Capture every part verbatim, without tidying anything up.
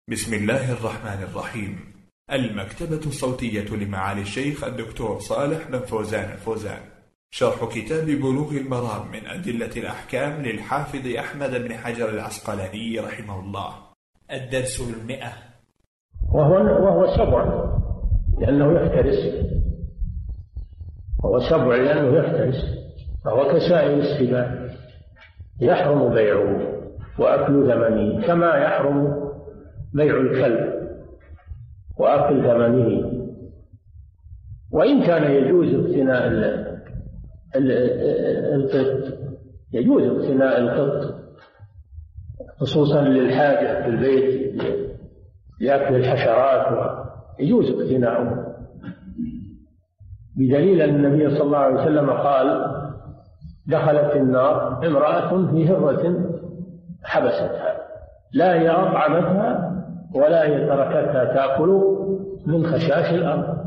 بسم الله الرحمن الرحيم. المكتبة الصوتية لمعالي الشيخ الدكتور صالح بن فوزان الفوزان، شرح كتاب بلوغ المرام من أدلة الأحكام للحافظ أحمد بن حجر العسقلاني رحمه الله. الدرس المئة. وهو وهو سبع لأنه يفترس، وهو سبع لأنه يفترس، فهو كسائر السباع يحرم بيعه وأكل ثمنه كما يحرم بيع الكلب وأكل ثمنه. وإن كان يجوز اقتناء القط، يجوز اقتناء القط خصوصا للحاجة في البيت لأكل الحشرات، يجوز اقتناؤه، بدليل أن النبي صلى الله عليه وسلم قال: دخلت النار امرأة في هرة حبستها، لا هي أطعمتها ولا هي تركتها تأكل من خشاش الأرض،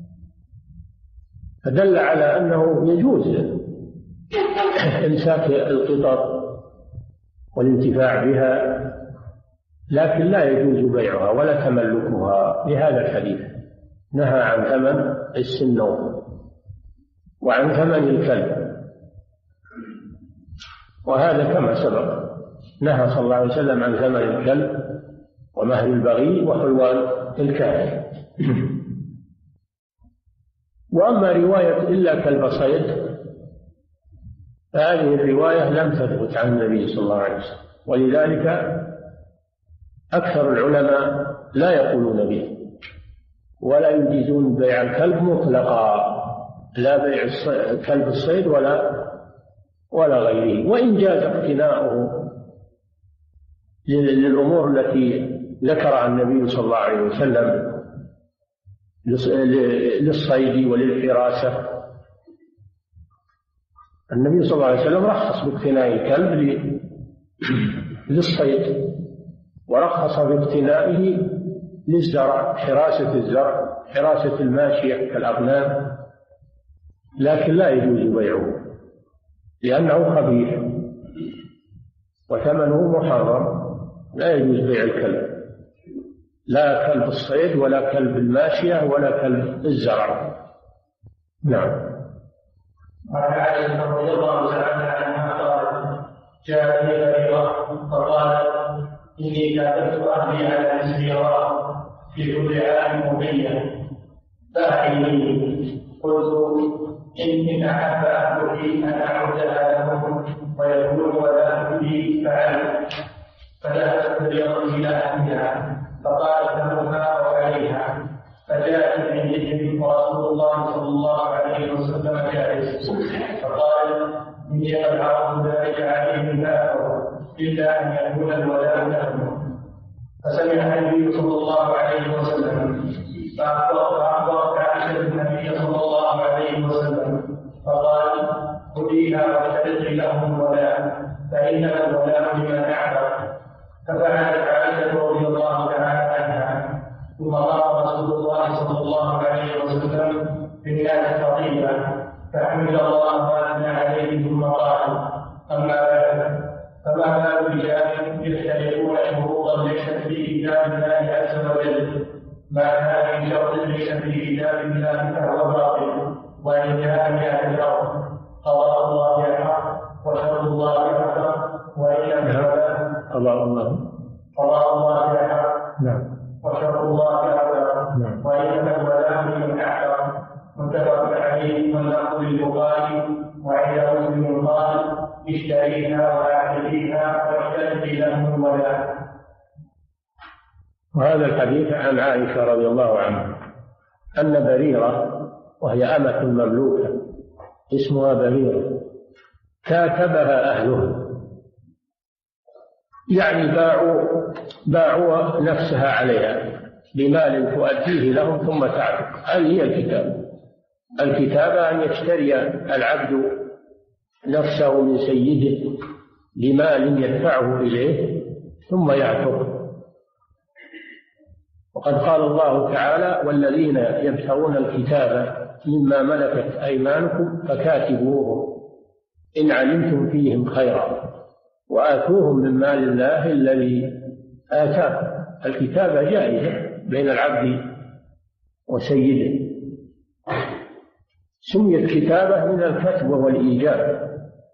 فدل على أنه يجوز إمساك القطط والانتفاع بها، لكن لا يجوز بيعها ولا تملكها، لهذا الحديث نهى عن ثمن السنون وعن ثمن الكلب، وهذا كما سبق نهى صلى الله عليه وسلم عن ثمن الكلب ومهر البغي وحلوان الكاهن. وأما رواية إلا كلب صيد فهذه الرواية لم تثبت عن النبي صلى الله عليه وسلم، ولذلك أكثر العلماء لا يقولون به ولا يجيزون بيع الكلب مطلقا، لا بيع كلب الصيد ولا ولا غيره. وإن جاز اقتناؤه للأمور التي ذكرها النبي صلى الله عليه وسلم للصيد وللحراسة، النبي صلى الله عليه وسلم رخص باقتناء الكلب للصيد، ورخص باقتنائه للزرع، حراسة الزرع، حراسة الماشية كالأغنام، لكن لا يجوز بيعه لأنه خبيث وثمنه محرم، لا يجوز بيع الكلب، لا كلب الصيد ولا كلب الماشية ولا كلب الزرع. نعم. وعن عائشة رضي الله تعالى عنها قالت: جاءني بريرة فقالت: إني كاتبت أهلي على مسيرة في كل عام مبيا فأعيني. قلت: إن أحب أهلي أن أعدها لهم ويكون ولا لي فعلت. فذهبت بريرة إلى أهلها فقالت لها وعليها، فجاءت عندهم ورسول الله صلى الله عليه وسلم جالس، فقال: إني قد عرضت ذلك عليهم فأبوا إلا أن يكون الولاء لهم. فسمع النبي صلى الله عليه وسلم فأخبرت عائشة النبي صلى الله عليه وسلم فقال: خذيها واشترطي لهم الولاء فإنما الولاء لمن أعبد. ففعلت عائشة رضي الله تعالى عنها، ثم قام رسول الله صلى الله عليه وسلم بالناس خطيبا فحمد الله وأثنى عليه ثم قال: أما بعد، فما بال الرجال يختلفون شروطا ليست في كتاب الله عز وجل، ما كان من شرط ليس في كتاب الله فهو باطل، وإن كان بأهل الأرض قضاء الله الحق وشرط الله الحق، وإن قضاء الله قضاء الله الحق نعم وشرط الله الحق، نعم. وإنما الولاء لمن أحكم. متفق عليه واللفظ للبخاري. وعند مسلم قال: اشتريها وأعتديها واشتري لهم الولاء. وهذا الحديث عن عائشة رضي الله عنها أن بريرة، وهي أمة مملوكة اسمها بريرة، كاتبها أهلها، يعني باعوا باعوا نفسها عليها بمال تؤديه لهم ثم تعتق. هذه هي الكتابة. الكتابة أن يشتري العبد نفسه من سيده بمال يدفعه إليه ثم يعتق. وقد قال الله تعالى: والذين يبتغون الكتاب مما ملكت أيمانكم فكاتبوهم إن علمتم فيهم خيرا وآتوهم من مال الله الذي آتاكم. الكتابة جائزة بين العبد وسيده، سميت كتابة من الكتب والإيجاب،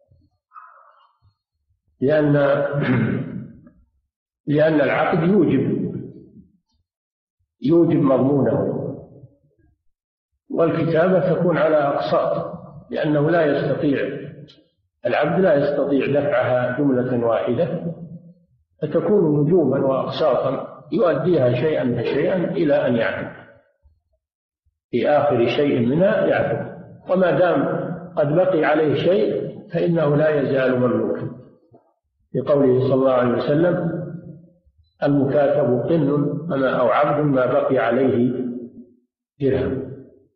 لأن لأن العقد يوجب يوجب مضمونه، والكتابة تكون على أقساط، لأنه لا يستطيع العبد لا يستطيع دفعها جملة واحدة، فتكون نجوما وأقساطا يؤديها شيئا فشيئا إلى أن يعتق، في آخر شيء منها يعتق، وما دام قد بقي عليه شيء فإنه لا يزال مملوكا، لقوله صلى الله عليه وسلم: المكاتب قن أو عبد ما بقي عليه درهم.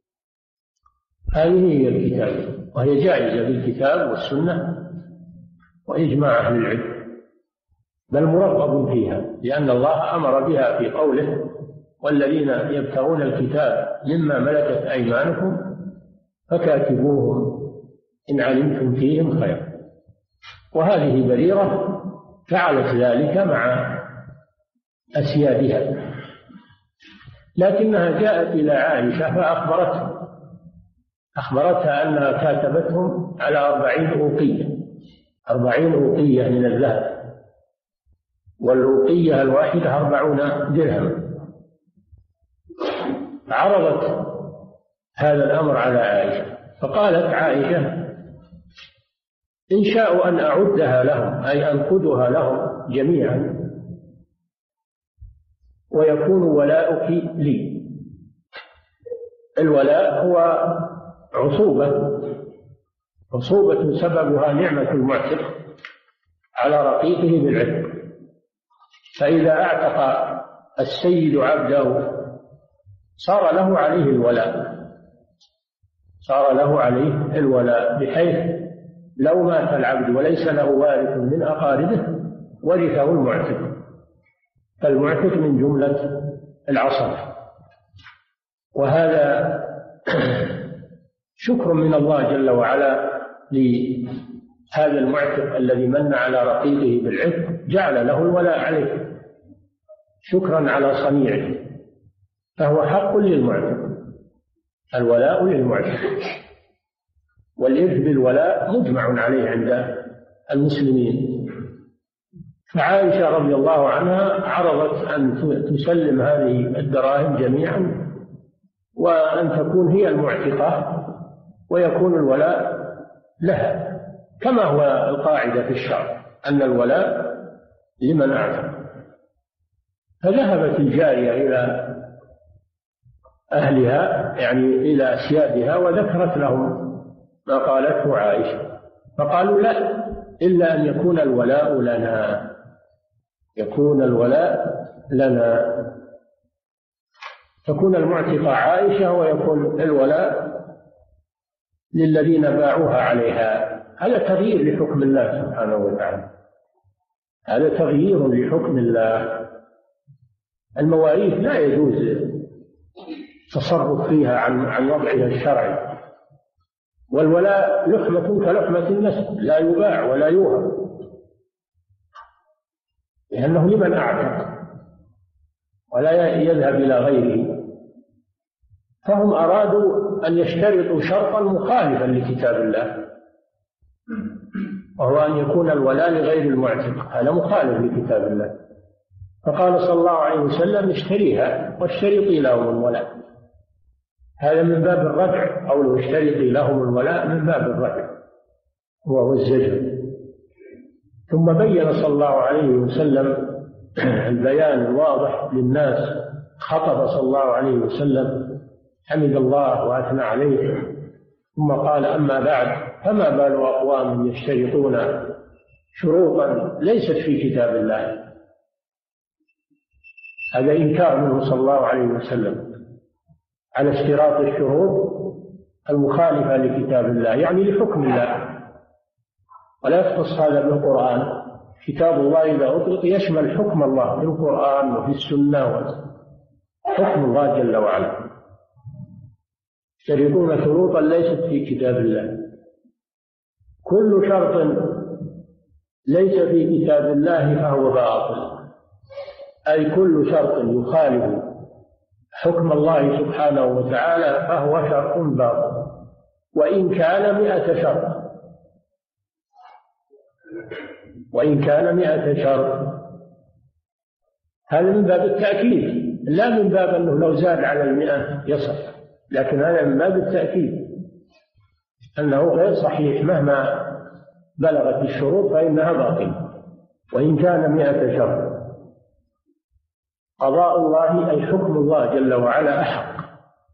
هذه هي الكتابة، وهي جائزة بالكتاب والسنة وإجماع أهل العلم، بل مرغب فيها، لأن الله أمر بها في قوله: والذين يبتغون الكتاب مما ملكت أيمانكم فكاتبوهم إن علمتم فيهم خير. وهذه بريرة فعلت ذلك مع أسيادها، لكنها جاءت إلى عائشة فأخبرتها أخبرتها أنها كاتبتهم على أربعين أوقية أربعين أوقية من الذهب، والأوقية الواحدة أربعون درهم. عرضت هذا الأمر على عائشة، فقالت عائشة: إن شاءوا أن أعدها لهم، أي أنقدها لهم جميعا، ويكون ولاؤك لي. الولاء هو عصوبة عصوبة سببها نعمة المعتق على رقيقه بالعتق، فإذا أعتق السيد عبده صار له عليه الولاء صار له عليه الولاء بحيث لو مات العبد وليس له وارث من أقاربه ورثه المعتق، فالمعتق من جملة العصبة. وهذا شكر من الله جل وعلا لهذا المعتق الذي من على رقيقه بالعتق، جعل له الولاء عليه شكرا على صنيعه، فهو حق للمعتق، الولاء للمعتق. والإرث بالولاء مجمع عليه عند المسلمين. فعائشة رضي الله عنها عرضت أن تسلم هذه الدراهم جميعا، وأن تكون هي المعتقة ويكون الولاء لها، كما هو القاعدة في الشرع أن الولاء لمن أعتق. فذهبت الجارية إلى أهلها، يعني إلى أسيادها، وذكرت لهم ما قالته عائشة، فقالوا: لا، إلا أن يكون الولاء لنا يكون الولاء لنا تكون المعتقة عائشة ويكون الولاء للذين باعوها عليها. هذا تغيير لحكم الله سبحانه وتعالى، هذا تغيير لحكم الله. المواريث لا يجوز تصرف فيها عن عن وضعها الشرعي، والولاء لحمة كلحمة النسب، لا يباع ولا يوهب، لأنه لمن أعتق ولا يذهب إلى غيره. فهم أرادوا أن يشترطوا شرطا مخالفا لكتاب الله، وهو أن يكون الولاء لغير المعتق، هذا مخالف لكتاب الله. فقال صلى الله عليه وسلم: اشتريها واشترطي لهم الولاء. هذا من باب الردع، أو اشترطي لهم الولاء من باب الردع وهو الزجر. ثم بين صلى الله عليه وسلم البيان الواضح للناس، خطب صلى الله عليه وسلم، حمد الله وأثنى عليه، ثم قال: أما بعد، فما بال أقوام يشترطون شروطا ليست في كتاب الله. هذا إنكار منه صلى الله عليه وسلم على اشتراط الشروط المخالفة لكتاب الله، يعني لحكم الله. ولا يختص هذا بالقرآن، كتاب الله إذا أطلق يشمل حكم الله في القرآن وفي السنة، حكم الله جل وعلا. يشترطون شروطا ليست في كتاب الله. كل شرط ليس في كتاب الله فهو باطل، أي كل شرط يخالف حكم الله سبحانه وتعالى فهو شرط باطل وإن كان مئة شرط وإن كان مئة شرط. هذا من باب التأكيد لا من باب أنه لو زاد على المئة يصح، لكن هذا من باب التأكيد أنه غير صحيح مهما بلغت الشروط فإنها باطلة وإن كان مئة شرط. قضاء الله أي حكم الله جل وعلا أحق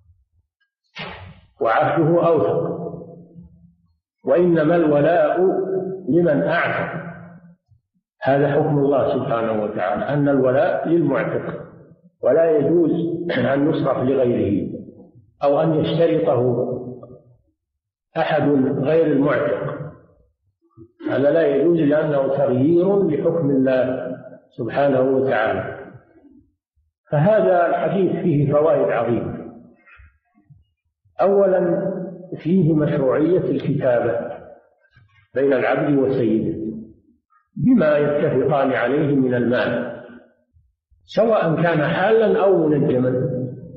وعهده أوثق، وإنما الولاء لمن أعتق. هذا حكم الله سبحانه وتعالى أن الولاء للمعتق ولا يجوز أن يصرف لغيره أو أن يشترطه أحد غير المعتق. هذا لا يجوز لأنه تغيير لحكم الله سبحانه وتعالى. فهذا الحديث فيه فوائد عظيمة. أولا فيه مشروعية الكتابة بين العبد وسيده بما يتفقان عليه من المال سواء كان حالا أو منجما،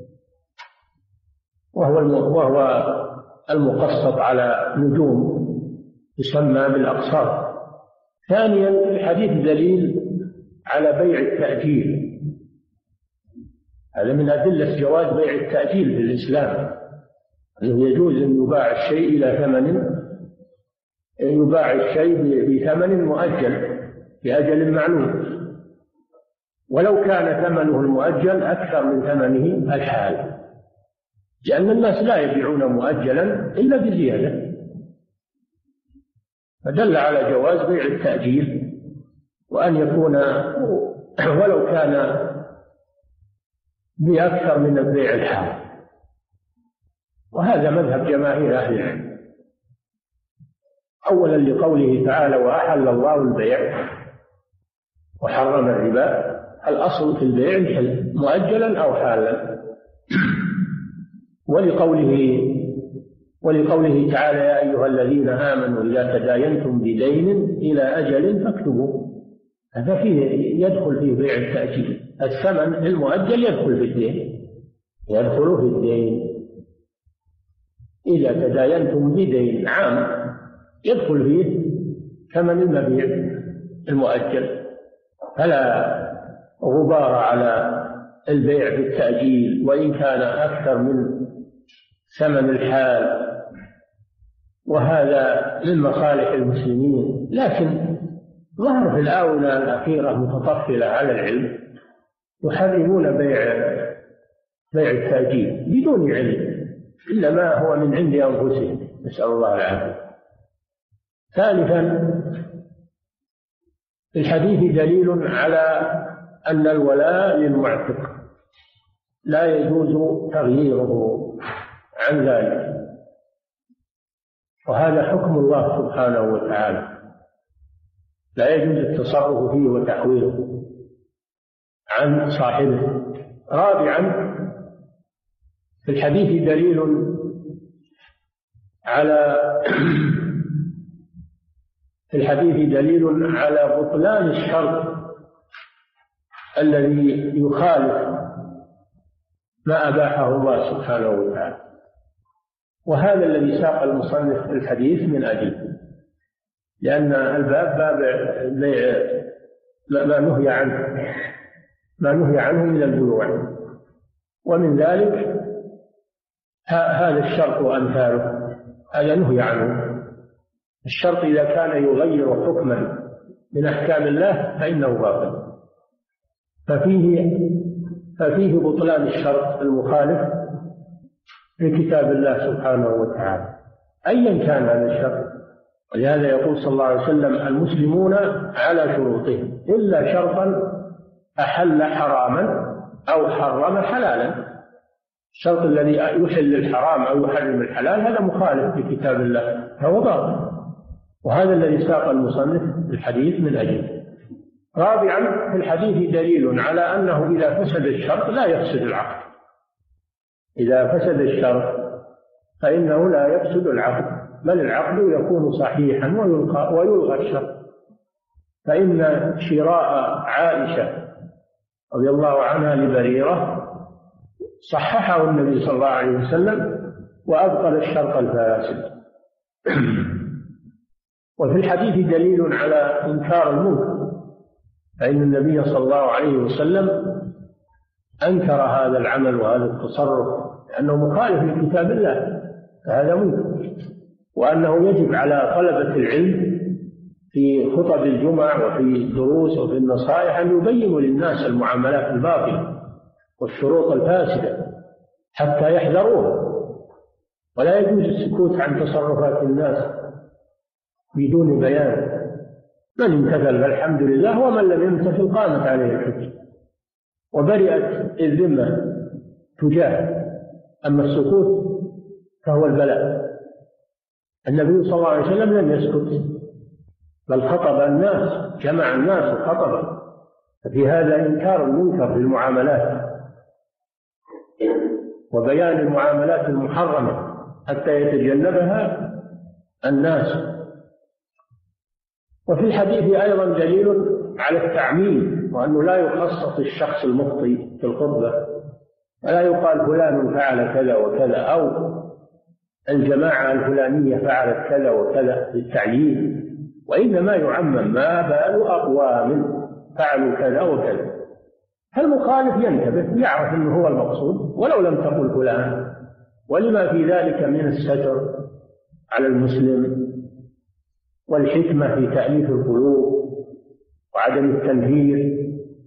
وهو وهو المقسط على نجوم يسمى بالأقساط. ثانيا الحديث دليل على بيع التأجيل، هذا من أدلة جواز بيع التأجيل في الإسلام، أنه يجوز أن يباع الشيء إلى ثمن يباع الشيء بثمن مؤجل بأجل معلوم، ولو كان ثمنه المؤجل أكثر من ثمنه الحال، لأن الناس لا يبيعون مؤجلا إلا بزيادة، فدل على جواز بيع التأجيل وأن يكون ولو كان بأكثر من البيع الحال. وهذا مذهب جماهير أهل العلم، أولا لقوله تعالى وأحل الله البيع وحرم الربا، الأصل في البيع الحل مؤجلا أو حالا. ولقوله ولقوله تعالى يا أيها الذين آمنوا إذا تداينتم بدين إلى أجل فاكتبوا، هذا فيه يدخل فيه بيع التأجيل، الثمن المؤجل يدخل في الدين يدخل في الدين إذا تداينتم بدين عام يدخل فيه ثمن المبيع المؤجل، فلا غبار على البيع بالتأجيل وإن كان أكثر من ثمن الحال، وهذا من مصالح المسلمين. لكن ظهر في الآونة الأخيرة متطفلة على العلم يحرمون بيع بيع التأجيل بدون علم إلا ما هو من عند أنفسهم، نسأل الله العافية. ثالثا في الحديث دليل على أن الولاء للمعتق لا يجوز تغييره عن ذلك، وهذا حكم الله سبحانه وتعالى لا يجوز التصرف فيه وتحويله عن صاحبه. رابعا في الحديث دليل على في الحديث دليل على بطلان الشرط الذي يخالف ما أباحه الله سبحانه وتعالى، وهذا الذي ساق المصنف الحديث من أجله، لأن الباب باب بيع ما نهي عنه ما نهي عنه من البيوع، ومن ذلك هذا الشرط وأمثاله، هذا نهي عنه. الشرط إذا كان يغير حكما من أحكام الله فإنه باطل، ففيه ففيه بطلان الشرط المخالف لكتاب الله سبحانه وتعالى أيا كان هذا الشرط. ولهذا يقول صلى الله عليه وسلم المسلمون على شروطهم إلا شرطا أحل حراما أو حرم حلالا. الشرط الذي يحل الحرام أو يحرم الحلال هذا مخالف لكتاب الله فهو باطل، وهذا الذي ساق المصنف الحديث من أجله. رابعا في الحديث دليل على أنه إذا فسد الشرط لا يفسد العقد، إذا فسد الشرط فإنه لا يفسد العقد، بل العقد يكون صحيحا ويلغى, ويلغى الشرط. فإن شراء عائشة رضي الله عنها لبريرة صححه النبي صلى الله عليه وسلم وأبطل الشرط الفاسد. وفي الحديث دليل على إنكار المنكر، فإن النبي صلى الله عليه وسلم أنكر هذا العمل وهذا التصرف لأنه مخالف لكتاب الله، فهذا منكر، وأنه يجب على طلبة العلم في خطب الجمع وفي الدروس وفي النصائح أن يبينوا للناس المعاملات الباطلة والشروط الفاسدة حتى يحذروها، ولا يجوز السكوت عن تصرفات الناس بدون بيان. من امتثل فالحمد لله، ومن لم يمتثل قامت عليه الحجة وبرئت الذمة تجاهه. أما السكوت فهو البلاء. النبي صلى الله عليه وسلم لم يسكت، بل خطب الناس، جمع الناس وخطب. ففي هذا إنكار المنكر في المعاملات وبيان المعاملات المحرمة حتى يتجنبها الناس. وفي الحديث أيضا دليل على التعميم، وأنه لا يخصص الشخص المخطئ في الخطبة، ولا يقال فلان فعل كذا وكذا أو الجماعة الفلانية فعلت كذا وكذا للتعيين، وإنما يعمم ما بال أقوام فعلوا كذا وكذا. فالمخالف ينتبه يعرف أنه هو المقصود ولو لم تقل فلان، ولما في ذلك من الستر على المسلم والحكمة في تأليف القلوب وعدم التنفير.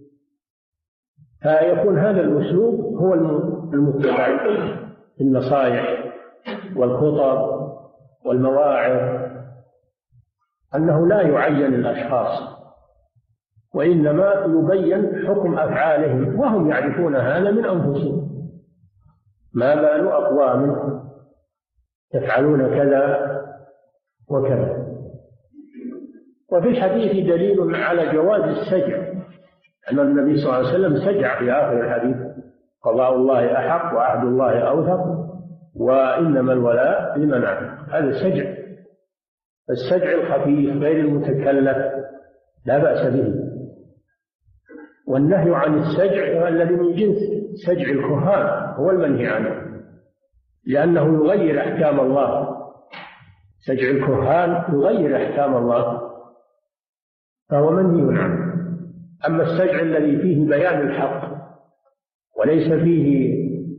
فيكون هذا الأسلوب هو المتبع في النصائح والخطب والمواعظ، أنه لا يعين الأشخاص وإنما يبين حكم أفعالهم، وهم يعرفون هذا من أنفسهم. ما بال أقوام يفعلون كذا وكذا. وفي الحديث دليل على جواز السجع، أن النبي صلى الله عليه وسلم سجع في آخر الحديث: قضاء الله أحق وعهد الله أوثق وإنما الولاء لمن عهد. هذا السجع، السجع الخفيف غير المتكلف لا بأس به. والنهي عن السجع الذي من جنس سجع الكهان هو المنهي عنه، لأنه يغير أحكام الله. سجع الكهان يغير أحكام الله فهو منهي عنه. أما السجع الذي فيه بيان الحق وليس فيه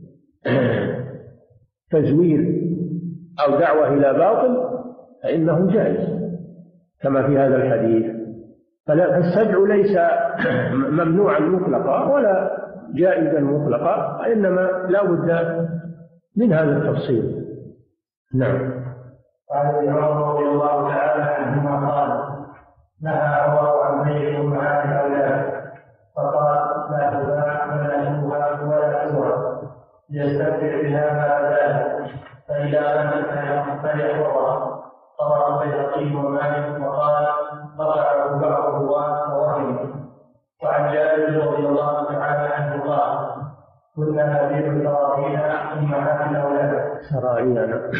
تزوير أو دعوة إلى باطل فإنه جائز كما في هذا الحديث. فالسجع ليس ممنوعا مطلقا ولا جائزا مطلقا، إنما لا بد من هذا التفصيل. نعم. قال ابن عمر رضي الله تعالى عنهما قال: نهى الله عن بيع أمهات الأولاد، فقال: لا تباع ولا تباع ولا تباع ليستمتع بها ما أداه، فإذا ماتت فليحفظها. رواه البيهقي ومالك وقال: رفعه بعض الرواة ووهمه. وعن جابر رضي الله تعالى عنه قال: كنا نبيع سراعينا أمهات الأولاد. سراعينا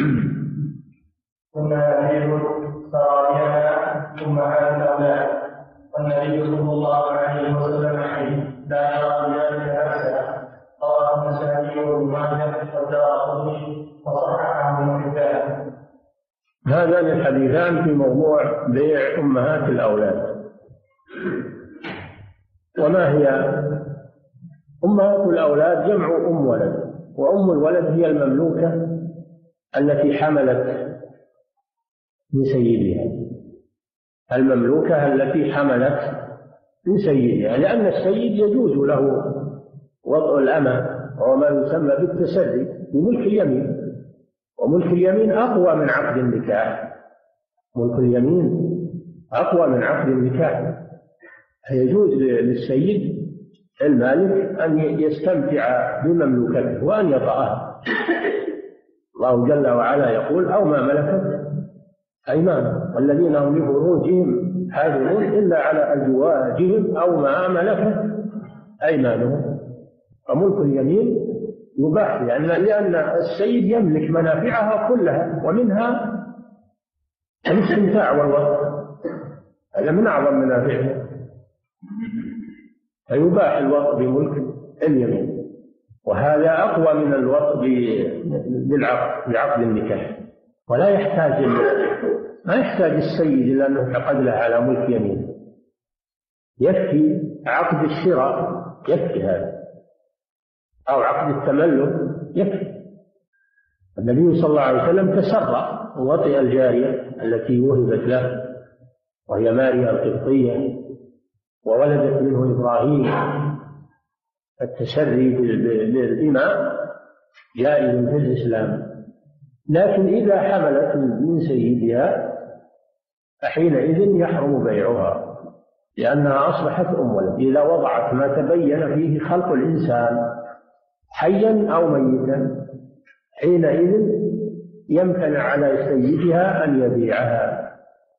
كنا نبيع سراعينا أمهات الأولاد، والنبي صلى الله عليه وسلم حي لا يرى ذلك بأسا. رواه النسائي وابن ماجه والدارقطني وصححه ابن حبان. هذان الحديثان في موضوع بيع أمهات الأولاد. وما هي أمهات الأولاد؟ جمع أم ولد، وأم الولد هي المملوكة التي حملت من سيدها، المملوكة التي حملت من سيدها، لأن السيد يجوز له وضع الأمة وهو ما يسمى بالتسري بملك اليمين، وملك اليمين أقوى من عقد النكاح. ملك اليمين أقوى من عقد النكاح. يجوز للسيد المالك أن يستمتع بمملوكته وأن يطأها. الله جل وعلا يقول: أو ما ملكت أيمانهم والذين هم لفروجهم حافظون إلا على أزواجهم أو ما ملكت أيمانهم. فملك اليمين يباح يعني لأن السيد يملك منافعها كلها، ومنها الاستمتاع والوطء، هذا من أعظم منافعها. فيباح الوطء بملك اليمين، وهذا أقوى من الوطء بالعقد بعقد النكاح. ولا يحتاج ما يحتاج السيد إلى أنه يعقد له على ملك يمين، يكفي عقد الشراء، يكفي هذا، أو عقد التملك يكفي. النبي صلى الله عليه وسلم تسرى ووطئ الجارية التي وهبت له وهي ماريا القبطية وولدت منه إبراهيم. التسري بالإماء جائز في الإسلام، لكن إذا حملت من سيدها فحينئذ يحرم بيعها، لأنها أصبحت أم ولد. إذا وضعت ما تبين فيه خلق الإنسان حيا أو ميتا حينئذ يمتنع على سيدها أن يبيعها،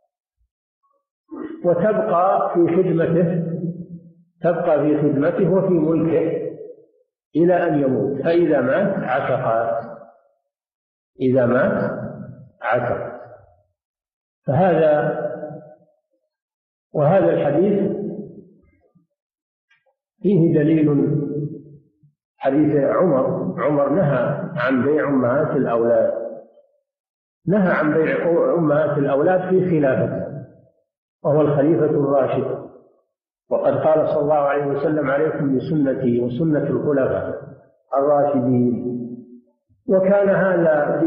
وتبقى في خدمته تبقى في خدمته وفي ملكه إلى أن يموت. فإذا مات عتقت، إذا مات عتق. فهذا وهذا الحديث فيه دليل حديث عمر. عمر نهى عن بيع أمهات الأولاد، نهى عن بيع أمهات الأولاد في خلافته، وهو الخليفة الراشد. وقد قال صلى الله عليه وسلم: عليكم بسنتي وسنة الخلفاء الراشدين. وكان هذا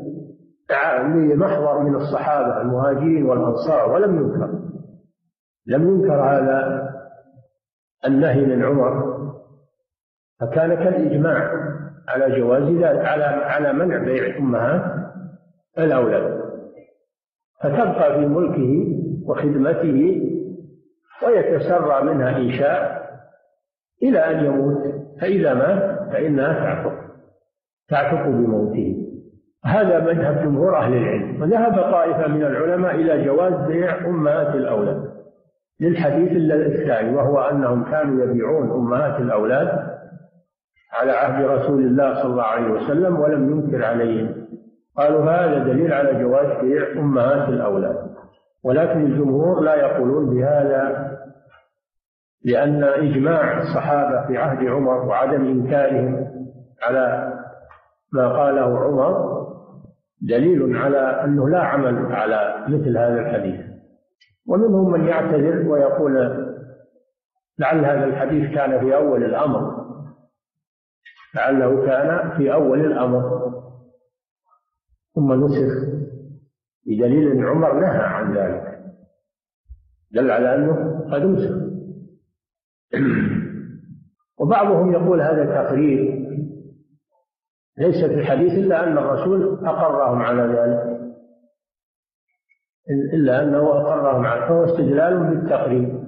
لمحور من الصحابة المهاجرين والأنصار، ولم ينكر لم ينكر هذا النهي من عمر، فكان كالإجماع على جواز ذلك، على على منع بيع أمهات الأولاد، فتبقى في ملكه وخدمته ويتسرى منها إن شاء إلى أن يموت، فإذا مات فإنها تعتق تعتق بموته. هذا مذهب جمهور أهل العلم. وذهب طائفة من العلماء إلى جواز بيع أمهات الأولاد للحديث الثاني، وهو أنهم كانوا يبيعون أمهات الأولاد على عهد رسول الله صلى الله عليه وسلم ولم ينكر عليهم. قالوا هذا دليل على جواز بيع أمهات الأولاد، ولكن الجمهور لا يقولون بهذا، لأن إجماع الصحابة في عهد عمر وعدم إنكارهم على ما قاله عمر دليل على أنه لا عمل على مثل هذا الحديث. ومنهم من يعتذر ويقول لعل هذا الحديث كان في أول الأمر، لعله كان في أول الأمر ثم نسخ، بدليل أن عمر نهى عن ذلك، دل على أنه قد نسخ. وبعضهم يقول هذا تقرير ليس في الحديث، إلا أن الرسول أقرهم على ذلك، إلا أنه أقرهم على، فهو استدلال بالتقرير،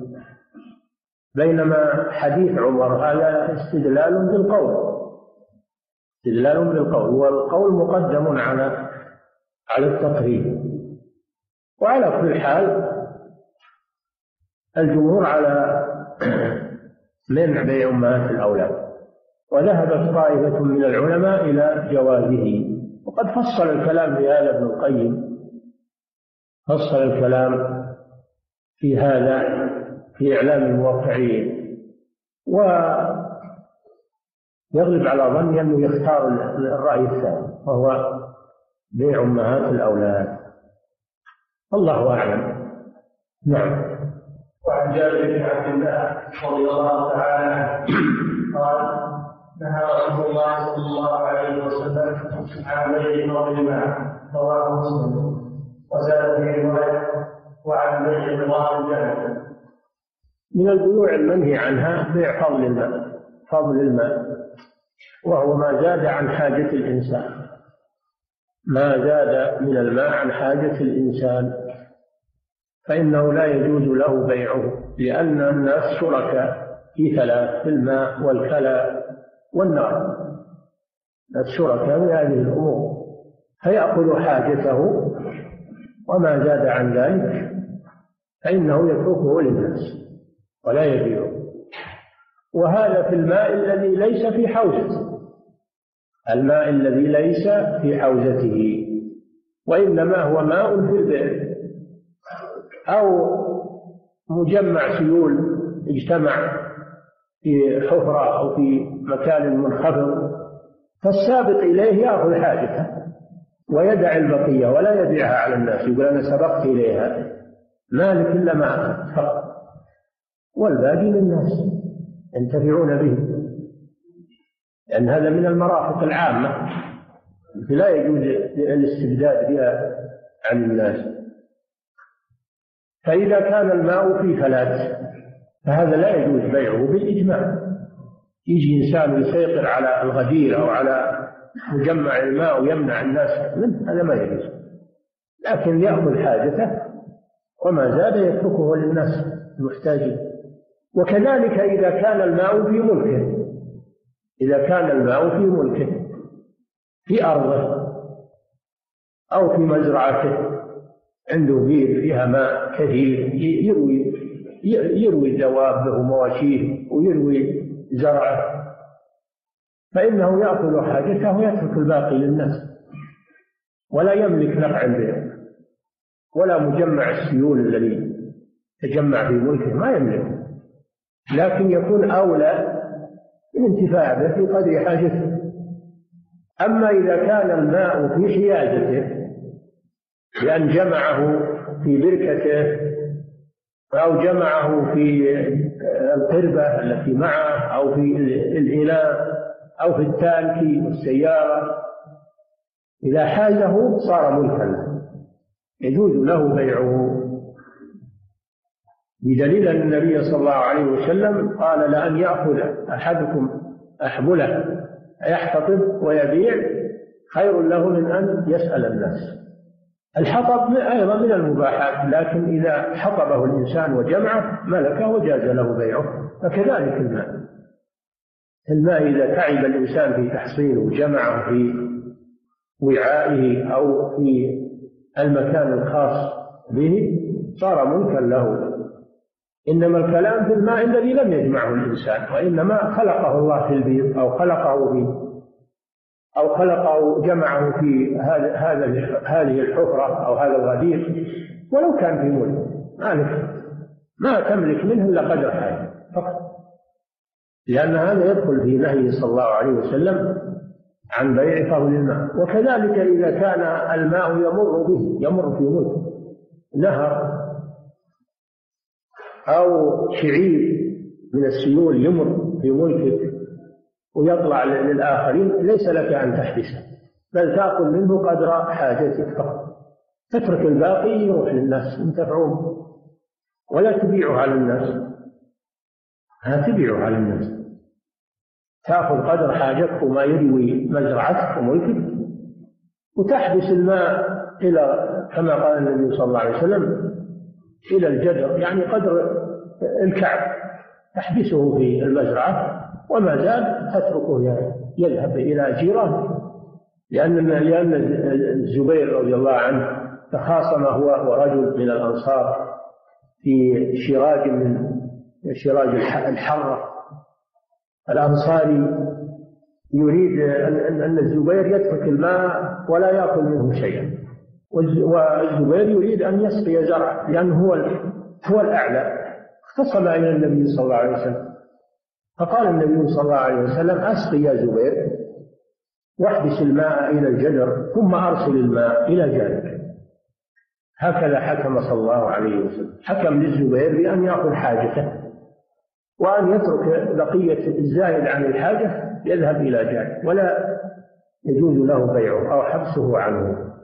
بينما حديث عمر هذا استدلال بالقول، استدلال بالقول، والقول مقدم على على التقرير. وعلى كل حال الجمهور على منع بيع أمهات الأولاد، وذهبت طائفة من العلماء إلى جوازه. وقد فصل الكلام في هذا ابن القيم، فصل الكلام في هذا في إعلام الموقعين، ويغلب على ظني أنه يختار الرأي الثاني، وهو بيع أمهات الأولاد. الله أعلم. نعم. وعن جابر بن عبد الله رضي الله تعالى عنه قال: نهى رسول الله صلى الله عليه وسلم عن بيع فرض الماء، رواه مسلم. وزاد في رواية: وعن بيع رضا الجنة. من البيوع المنهي عنها بيع فضل الماء، فضل الماء، وهو ما زاد عن حاجة الإنسان، ما زاد من الماء عن حاجة الإنسان، فإنه لا يجوز له بيعه، لأن الناس شركاء في ثلاث: في الماء والكلى والنار. الناس شركاء في هذه الأمور، فيأخذ حاجته، وما زاد عن ذلك فإنه يتركه للناس ولا يبيعه. وهذا في الماء الذي ليس في حوزته، الماء الذي ليس في حوزته، وإنما هو ماء في البئر أو مجمع سيول اجتمع في حفرة أو في مكان منخفض، فالسابق إليه يأخذ حاجته ويدع البقية ولا يبيعها على الناس، يقول أنا سبقت إليها، مالك إلا ما أخذ فقط، والباقي للناس ينتفعون به، لأن هذا من المرافق العامة لا يجوز الاستبداد بها عن الناس. فإذا كان الماء في فلات فهذا لا يجوز بيعه بالإجماع. يجي إنسان يسيطر على الغدير أو على مجمع الماء ويمنع الناس منه، هذا ما يجوز، لكن يأخذ حاجته وما زاد يتركه للناس المحتاجين. وكذلك إذا كان الماء في ملكه، إذا كان الماء في ملكه في أرضه أو في مزرعته، عنده بير فيها ماء كثير يروي يروي دوابه ومواشيه ويروي زرعه، فإنه يأخذ حاجته ويترك الباقي للناس، ولا يملك نفع البيع، ولا مجمع السيول الذي تجمع في ملكه ما يملك، لكن يكون أولى الانتفاع به في قدر حاجته. أما إذا كان الماء في حيازته لأن جمعه في بركته أو جمعه في القربة التي معه أو في الإناء أو في التانك والسيارة، إذا حازه صار ملكا له يجوز له بيعه، بدليل أن النبي صلى الله عليه وسلم قال لأن يأخذ أحدكم أحبله يحتطب ويبيع خير له من أن يسأل الناس. الحطب أيضا من المباحات، لكن إذا حطبه الإنسان وجمعه ملكه وجاز له بيعه. فكذلك الماء الماء إذا تعب الإنسان في تحصيله وجمعه في وعائه أو في المكان الخاص به صار ملكا له. إنما الكلام في الماء الذي لم يجمعه الإنسان، وإنما خلقه الله في البيض أو خلقه في أو خلقه جمعه في هذا هذه الحفرة أو هذا الغدير، ولو كان في ملك مالك ما تملك منه إلا قدر حاجة فقط، لأن هذا يدخل في نهيه صلى الله عليه وسلم عن بيع فضل الماء. وكذلك إذا كان الماء يمر به يمر في ملك نهر أو شعير من السيول يمر في ملكك ويطلع للآخرين، ليس لك أن تحبسه، بل تأكل منه قدر حاجتك فقط، تترك الباقي يروح للناس ينتفعون، ولا تبيعه على الناس، لا تبيعه على الناس، تأخذ قدر حاجتك وما يروي مزرعتك وملكك، وتحبس الماء إلى كما قال النبي صلى الله عليه وسلم إلى الجدر، يعني قدر الكعب تحبسه في المزرعة، وما زال تتركه يذهب إلى جيرانه. لأن لأن الزبير رضي الله عنه تخاصم هو ورجل من الأنصار في شراج من شراج الحرة، الأنصاري يريد أن الزبير يترك الماء ولا يأكل منه شيئا، والزبير يريد أن يسقي زرعه لأنه هو هو الأعلى. اختصم إلى النبي صلى الله عليه وسلم، فقال النبي صلى الله عليه وسلم أسقي يا زبير واحبس الماء إلى الجدر ثم أرسل الماء إلى جارك. هكذا حكم صلى الله عليه وسلم، حكم للزبير بأن يأخذ حاجته وأن يترك بقية الزائد عن الحاجة يذهب إلى جارك، ولا يجوز له بيعه أو حبسه عنه.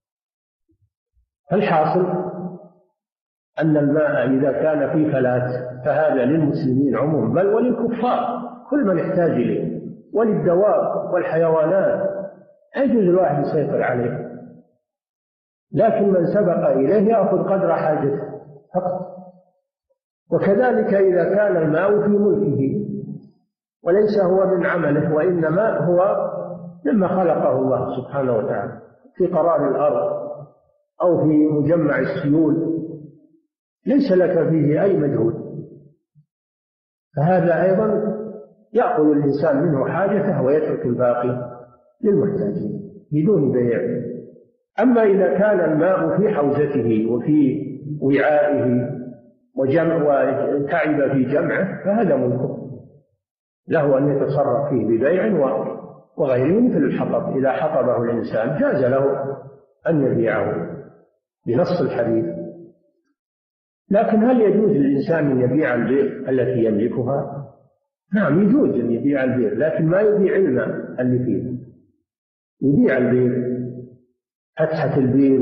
الحاصل أن الماء إذا كان في فلات فهذا للمسلمين عموما، بل وللكفار كل من يحتاج إليه، وللدواب والحيوانات يجوز الواحد يسيطر عليه، لكن من سبق إليه يأخذ قدر حاجته فقط. وكذلك إذا كان الماء في ملكه وليس هو من عمله، وإنما هو مما خلقه الله سبحانه وتعالى في قرار الأرض أو في مجمع السيول، ليس لك فيه أي مجهود، فهذا أيضا يأخذ الإنسان منه حاجته ويترك الباقي للمحتاجين بدون بيع. أما إذا كان الماء في حوزته وفي وعائه وجمع وتعب في جمعه فهذا ملكه، له أن يتصرف فيه ببيع وغيره، مثل الحطب، إذا حطبه الإنسان جاز له أن يبيعه بنص الحديث. لكن هل يجوز للإنسان أن يبيع البئر التي يملكها؟ نعم يجوز أن يبيع البئر، لكن ما يبيع الماء اللي فيه، يبيع البئر، فتحة البئر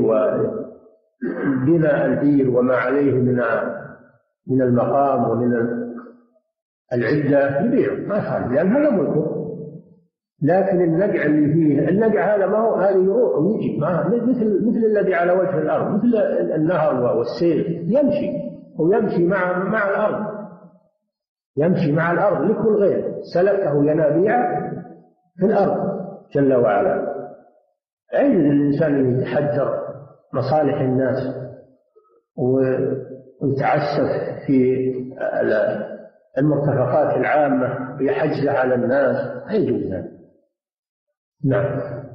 وبناء البئر وما عليه من من المقام ومن العدة يبيع ما يخالف، لأن هذا ملكه. لكن النقع اللي فيه، النقع هذا ما هو، هذا يروح ويجي، ما مثل مثل الذي على وجه الأرض، مثل النهر والسيل، يمشي ويمشي مع مع الأرض، يمشي مع الأرض لكل غير، سلكه ينابيع في الأرض جل وعلا. أين الإنسان اللي يتحجر مصالح الناس ويتعسف في المرتفقات العامة ويحجز على الناس؟ لا يجوز ذلك. نعم.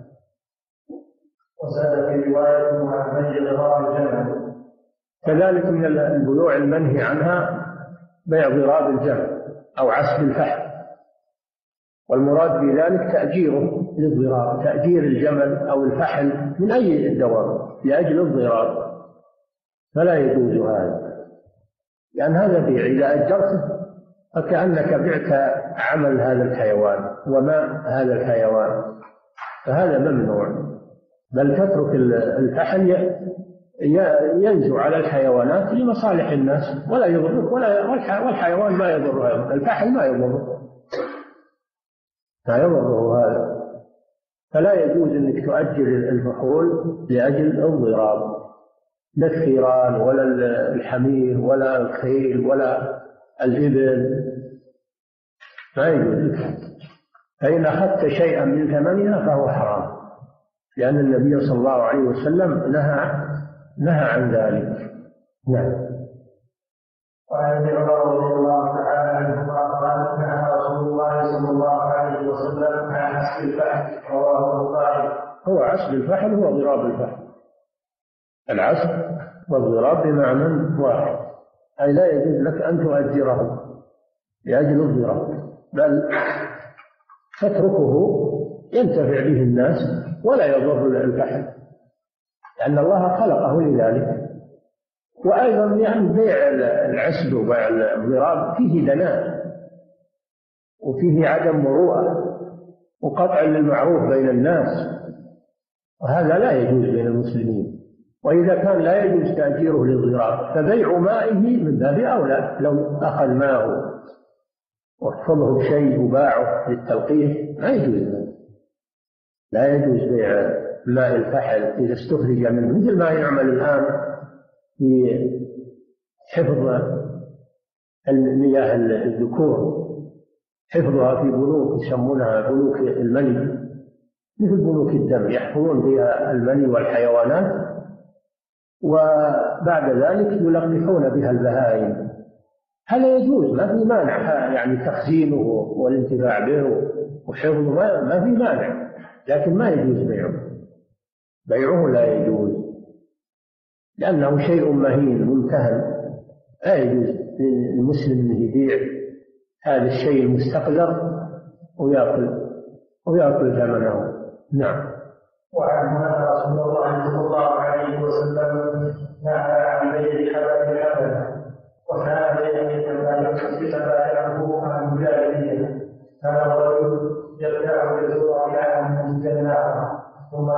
وزاد في رواية عن بيع ضراب الجمل. كذلك من البيوع المنهي عنها بيع ضراب الجمل أو عسب الفحل، والمراد بذلك تأجيره للضراب، تأجير الجمل أو الفحل من أي الدواب لأجل الضراب، فلا يجوز هذا، لأن هذا بيع، إذا أجرته فكأنك بعت عمل هذا الحيوان وماء هذا الحيوان، فهذا ممنوع. بل تترك الفحل ينزو على الحيوانات لمصالح الناس ولا يضرك، ولا والحيوان ما يضره، الفحل ما يضره ما يضره هذا. فلا يجوز أنك تؤجر الفحول لأجل الضراب، لا الثيران ولا الحمير ولا الخيل ولا الإبل، ما يجوز. فإن أخذت شيئا من ثمنها فهو حرام، لأن النبي صلى الله عليه وسلم نهى نهى عن ذلك. نعم. وعن ابن عمر رضي الله تعالى عنهما قال نهى رسول الله صلى الله عليه وسلم عن عسب الفحل، رواه البخاري. هو عسب الفحل هو ضراب الفحل، العسب والضراب بمعنى واحد، أي لا يجوز لك أن تؤجره لأجل الضراب، بل تتركه ينتفع به الناس ولا يضر الفحل، لأن الله خلقه لذلك. وأيضا يعني بيع العسب وبيع الضراب فيه دناء وفيه عدم مروءة وقطع للمعروف بين الناس، وهذا لا يجوز بين المسلمين. وإذا كان لا يجوز تأجيره للضراب فبيع مائه من باب أولى، لو أخذ ماءه واحفظه بشيء وباعه للتلقيح ما يجوز. لا يجوز بيع ماء الفحل إذا استخرج منه، مثل ما يعمل الآن في حفظ المياه الذكور، حفظها في بنوك يسمونها بنوك المني، مثل بنوك الدم، يحفظون فيها المني والحيوانات، وبعد ذلك يلقحون بها البهائم. هذا يجوز، ما في مانع، يعني تخزينه والانتفاع به وحفظه ما في مانع، لكن ما يجوز بيعه، بيعه لا يجوز، لأنه شيء مهين ممتهن، لا يجوز للمسلم أن يبيع هذا الشيء المستقذر ويأكل ويأكل ثمنه. نعم. وعنها رسول الله صلى الله عليه وسلم نهى عن بيع حبل الحبل، وكان يتبايعه عن الجاهلية. كان الرجل يبتاع بالزرع إلى أن تنتجناها ثم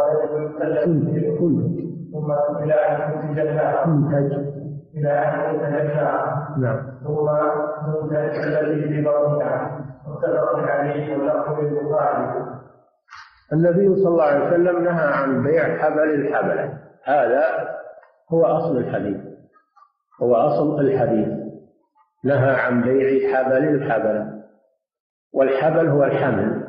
ثم إلى أن تنتجناها إلى أن تنتجناها ثم تنتج الذي في بطنها، متفق عليه واللفظ للبخاري. النبي صلى الله عليه وسلم نهى عن بيع حبل الحبل، هذا هو أصل الحديث، هو أصل الحديث، نهى عن بيع حبل الحبل. والحبل هو الحمل،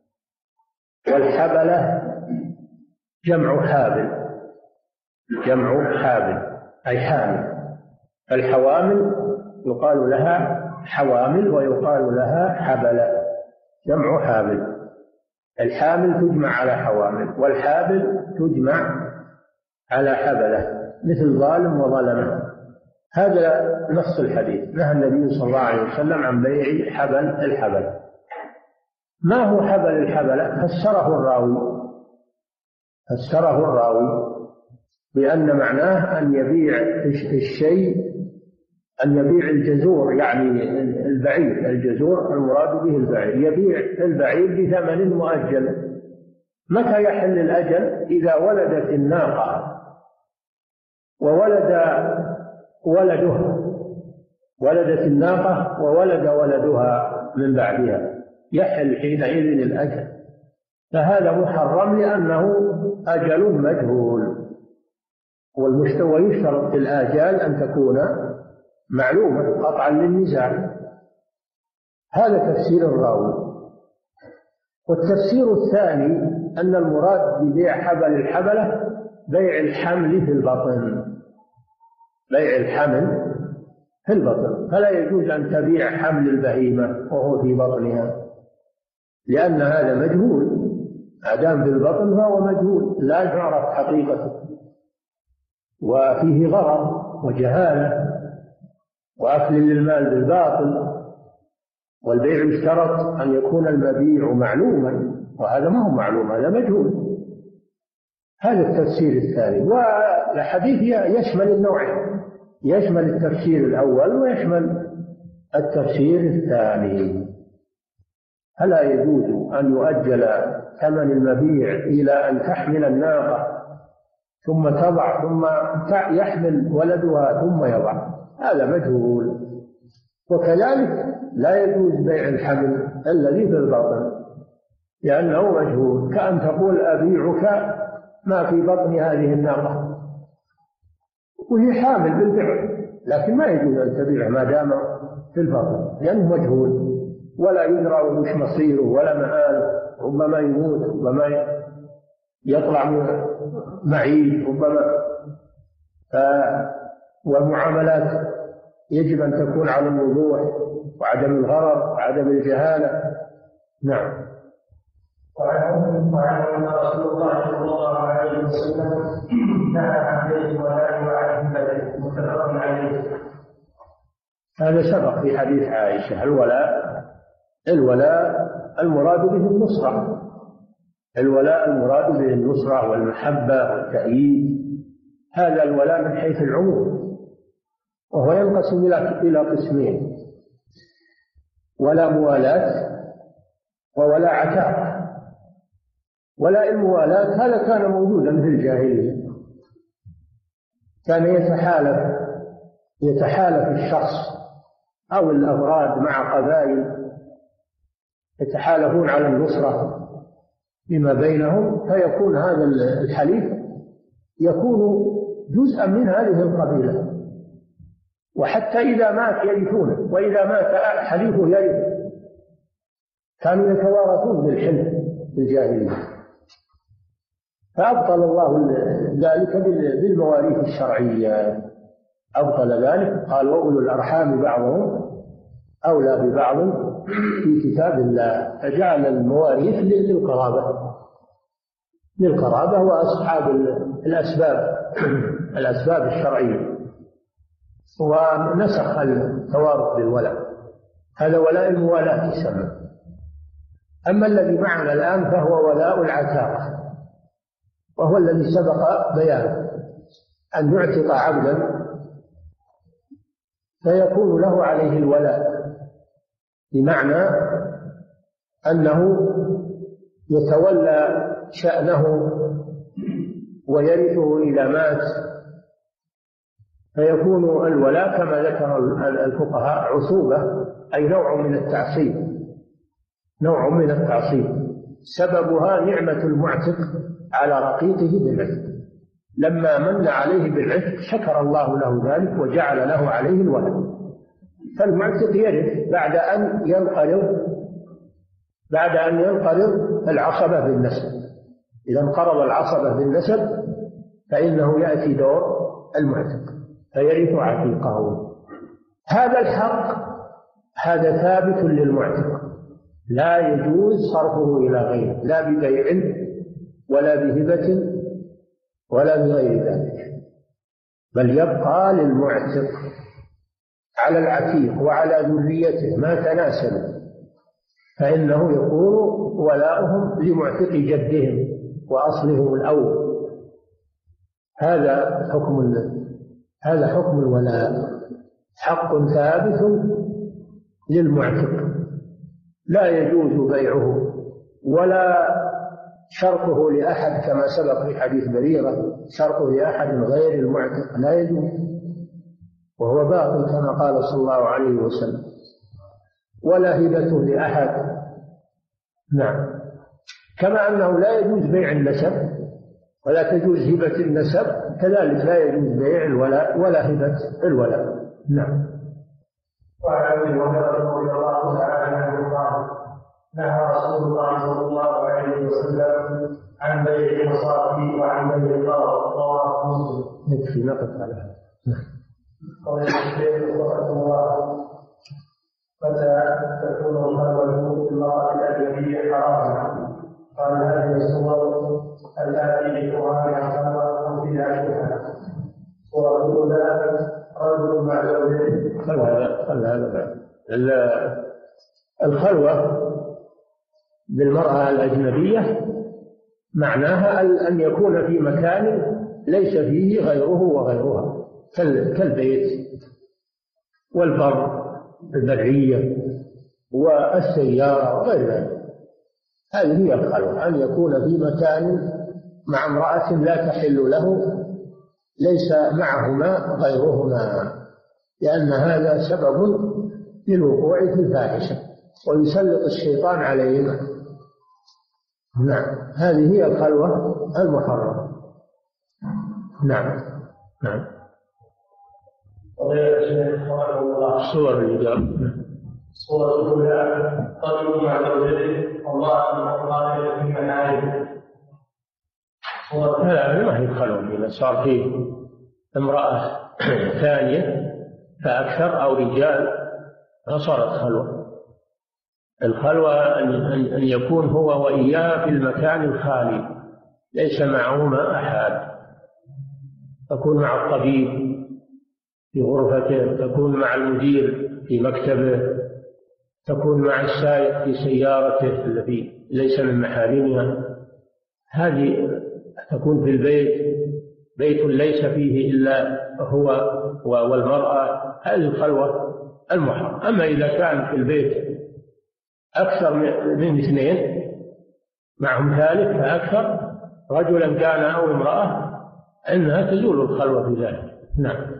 والحبلة جمع حابل، جمع حابل أي حامل. الحوامل يقال لها حوامل ويقال لها حبلة، جمع حابل. الحامل تجمع على حوامل، والحابل تجمع على حبلة، مثل ظالم وظلمة. هذا نص الحديث، نهى النبي صلى الله عليه وسلم عن بيع حبل الحبل. ما هو حبل الحبلة؟ فسره الراوي فسره الراوي بأن معناه أن يبيع الشيء، أن يبيع الجزور، يعني البعير. الجزور المراد به البعير، يبيع البعير بثمن مؤجل. متى يحل الأجل؟ إذا ولدت الناقة وولد ولدها، ولدت الناقة وولد ولدها من بعدها، يحل حينئذ الأجل. فهذا محرم لأنه أجل مجهول، والمشتوى يشترط في الآجال أن تكون معلومة قطعا للنزاع. هذا تفسير الراوي. والتفسير الثاني أن المراد ببيع حبل الحبلة بيع الحمل في البطن، بيع الحمل في البطن، فلا يجوز أن تبيع حمل البهيمة وهو في بطنها، لأن هذا مجهول. أدام في البطن فهو مجهول لا يعرف حقيقته، وفيه غرر وجهالة وأكل للمال بالباطل. والبيع يشترط أن يكون المبيع معلوما، وهذا ما هو معلوم، هذا مجهول. هذا التفسير الثاني. والحديث يشمل النوعين، يشمل التفسير الأول ويشمل التفسير الثاني. فلا يجوز أن يؤجل ثمن المبيع إلى أن تحمل الناقة ثم تضع ثم يحمل ولدها ثم يضع، هذا مجهول. وكذلك لا يجوز بيع الحمل الذي في البطن لأنه مجهول، كأن تقول أبيعك ما في بطن هذه الناقة وهي حامل بالفعل، لكن ما يجوز أن تبيعه ما دام في البطن لأنه مجهول، ولا يدرى وش مصيره ولا مآله، ربما يموت، ربما يطلع معيش، ربما ف... والمعاملات يجب أن تكون على الوضوح وعدم الغرر وعدم الجهالة. نعم. وعن أن رسول الله صلى الله عليه وسلم نهى عن بيع الولاء وعن البيع، متفق عليه. هذا سبق في حديث عائشة. الولاء الولاء المراد به النصرة، الولاء المراد به النصرة والمحبة والتأييد. هذا الولاء من حيث العموم، وهو ينقسم إلى قسمين: ولا موالاة وولا عتاق. ولاء الموالاة هذا كان موجودا في الجاهلية، كان يتحالف يتحالف الشخص أو الأفراد مع قبائل يتحالفون على النصرة فيما بينهم، فيكون هذا الحليف يكون جزءا من هذه القبيلة، وحتى إذا مات يرثونه، وإذا مات حليفه يرثه. كانوا يتوارثون بالحلف في الجاهلية، فأبطل الله ذلك بالمواريث الشرعية، أبطل ذلك. قال: وأولو الأرحام بعضهم أولى ببعض في كتاب الله، فجعل المواريث للقرابة للقرابة وأصحاب الأسباب الأسباب الشرعية، ونسخ التوارث بالولاء. هذا ولاء الموالاة يسمى. أما الذي معنا الآن فهو ولاء العتاق، وهو الذي سبق بيانه، أن يعتق عبدا فيكون له عليه الولاء، بمعنى أنه يتولى شأنه ويرثه إذا مات، فيكون الولاء كما ذكر الفقهاء عصوبة، أي نوع من التعصيب، نوع من التعصيب. سببها نعمة المعتق على رقيقه بالعتق، لما من عليه بالعتق شكر الله له ذلك وجعل له عليه الولد، فالمعتق يرث بعد أن ينقرض بعد أن ينقرض العصبة بالنسب. إذا انقرض العصبة بالنسب فإنه يأتي دور المعتق فيرث عتيقه. هذا الحق هذا ثابت للمعتق، لا يجوز صرفه إلى غيره، لا ببيع ولا بهبة ولا بغير ذلك، بل يبقى للمعتق على العتيق وعلى ذريته ما تناسل. فإنه يكون ولاؤهم لمعتق جدهم وأصلهم الأول. هذا حكم هذا حكم الولاء، حق ثابت للمعتق لا يجوز بيعه ولا شرطه لأحد، كما سبق في حديث بريرة شرطه لأحد غير المعتق لا يجوز، وهو باطل كما قال صلى الله عليه وسلم، ولا هبته لأحد. نعم. كما أنه لا يجوز بيع النسب ولا تجوز هبة النسب، كذلك لا يجوز بيع الولاء ولا هبة الولاء. نعم. وعن ابي هريره رضي الله تعالى عنه قال نهى رسول الله صلى الله عليه وسلم عن بيع المصافي وعن بيع القرض، رواه مسلم. يكفي نقف على هذا. قال الشيخ رحمه الله متى تكون الخلوه في المراه الاجنبيه حراما؟ قال هذه الصور التي للقران الخلوه او في عينها. صور الاولى رجل مع زوجته. خل هذا خل هذا الخلوة بالمرأة الأجنبية معناها أن يكون في مكان ليس فيه غيره وغيرها، كالبيت والبر البرية والسيارة وغير ذلك. هذه هي الخلوة، أن يكون في مكان مع امرأة لا تحل له ليس معهما غيرهما، لأن هذا سبب للوقوع في الفاحشة ويسلط الشيطان عليهما. نعم. هذه هي الخلوة المحرمة. نعم. نعم. صور الإجابة. صور الأولى رجل مع زوجته الله خالد في مناعه. لا ما هي الخلوة، إذا صار فيه امرأة ثانية فأكثر أو رجال ما صارت خلوة. الخلوة أن يكون هو وإياه في المكان الخالي ليس معهما أحد، تكون مع الطبيب في غرفته، تكون مع المدير في مكتبه، تكون مع السائق في سيارته التي ليس من محارمها. هذه تكون في البيت، بيت ليس فيه إلا هو والمرأة، هذه الخلوة المحرم. أما إذا كان في البيت أكثر من اثنين معهم ثالث فأكثر، رجلا كان أو امرأة، أنها تزول الخلوة في ذلك. نعم.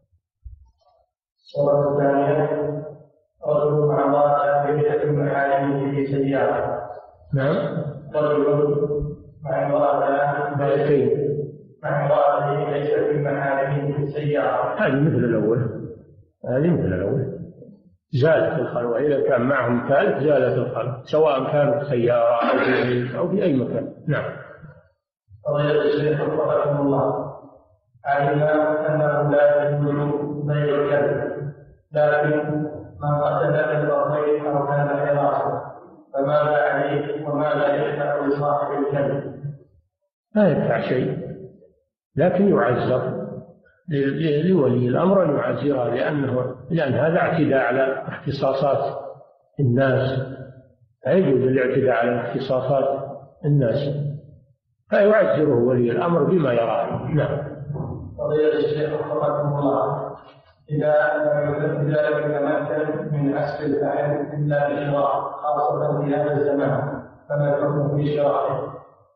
الصورة الثانية رجل مع امرأة بيت محارمه في سيارة. نعم. رجل مع امرأة بيتين مع امرأة ليس في محارمه في السيارة. هذه مثل الأول، هذه مثل الأول زالت الخلوة. إذا كان معهم ثالث زالت الخلوة، سواء كانت سيارة أو في أو في أي مكان. نعم. قضية الشيخ رحمه الله علم أنه لا يجوز بيع الكلب، لكن من قتل كلبين أو كان حراسة فماذا عليه وماذا يدفع لصاحب الكلب؟ لا يدفع شيء، لكن يعزر لولي الأمر أن يعزره، لأنه لأن هذا اعتداء على اختصاصات الناس، لا يجوز الاعتداء على اختصاصات الناس، فيعزره ولي الأمر بما يراه. نعم. قضية الشيخ رحمه الله إذا إذا لم يتمكن من أسفل الفحل إلا بالشراء خاصة في هذا الزمان، فما الحكم في شرائه؟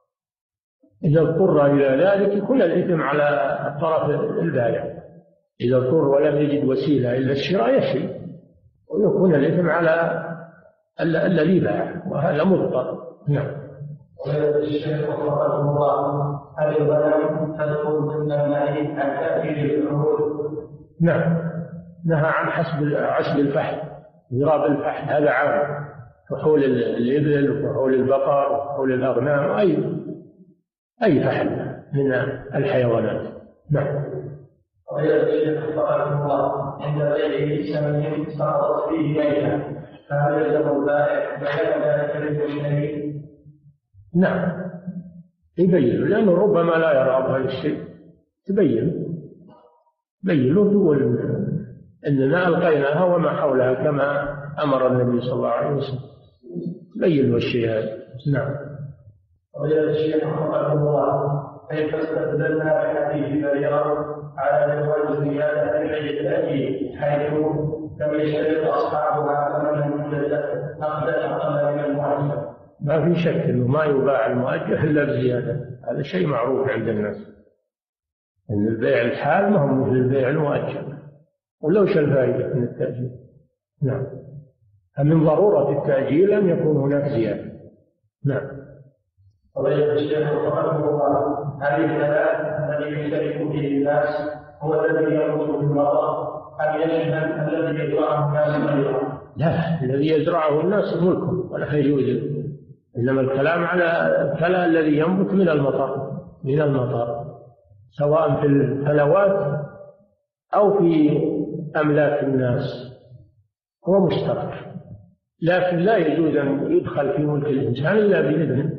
إذا اضطر إلى ذلك يكون الإثم على الطرف البائع، إذا اضطر ولم يجد وسيلة إلا الشراء يشري، ويكون الإثم على الذي باع، وهذا مضطر. نعم. قضية الشيخ رحمه الله هل الغنم تدخل ضمن النهي عن تأكيد العهود؟ نعم، نهى عن حسب عسب الفحل، ضراب الفحل، هذا عام، فحول الإبل وفحول البقر وفحول الأغنام، أي أي فحل من الحيوانات. نعم. قضية الشيخ رحمه الله عند بيع ثمن سقطت فيه ميتة، فهل يلزم البائع بيان ذلك للمشتري؟ نعم، يبين، لأنه ربما لا يرى بهذا الشيء، تبين بين له، تقول إننا ألقيناها وما حولها كما أمر النبي صلى الله عليه وسلم. بين له الشيء هذا. نعم. قضية الشيخ رحمه الله، كيف استدلنا بحديث بريرة على جواز زيادة العيد الأجل حيث لم يشترط أصحابها ثمنا نقدا أقل من المؤجل؟ ما في شك أنه ما يباع المؤجل إلا بزيادة، هذا شيء معروف عند الناس، أن البيع الحال ما هو مثل البيع المؤجل، ولو شو الفائدة من التأجيل؟ نعم. من ضرورة التأجيل أن يكون هناك زيادة. نعم. قضية الشيخ رحمه الله، هل الثلاث الذي يشترك فيه الناس هو الذي يموت بالمرض أم يشمل الذي يزرعه الناس غيره؟ لا، الذي يزرعه الناس ملكهم ولا يجوز، إنما الكلام على الكلى الذي ينبت من المطر من المطر سواء في الفلوات أو في أملاك الناس هو مشترك، لكن لا يجوز أن يدخل في ملك الإنسان إلا بإذنه،